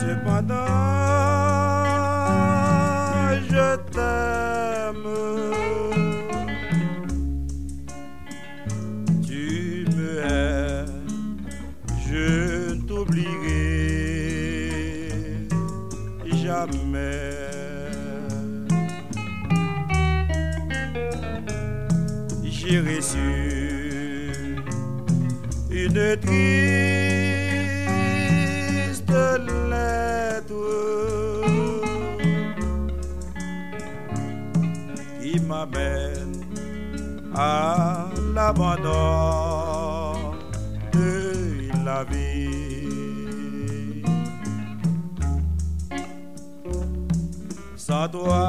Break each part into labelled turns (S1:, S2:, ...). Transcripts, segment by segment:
S1: Cependant, je t'aime. Tu me hais, je ne t'oublierai jamais. J'ai reçu une triste lettre qui m'amène à l'abandon de la vie. Sans toi,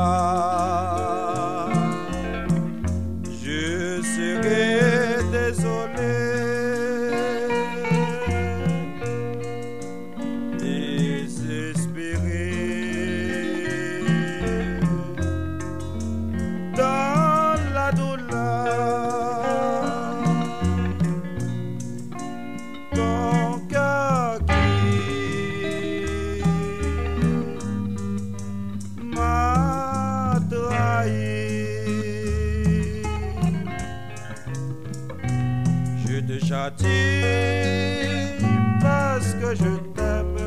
S1: je serais désolé, désespéré. Dans la douleur, ton cœur qui m'a trahi. Je te châtie parce que je t'aime,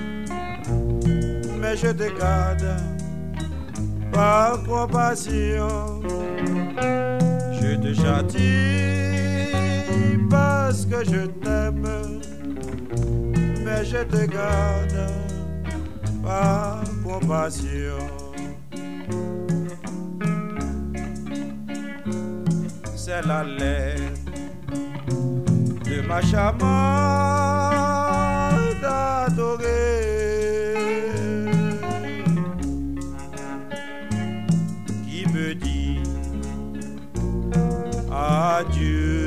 S1: mais je te garde par compassion. Je te châtie parce que je t'aime, mais je te garde par compassion. C'est la lettre de ma charmante adorée qui me dit adieu.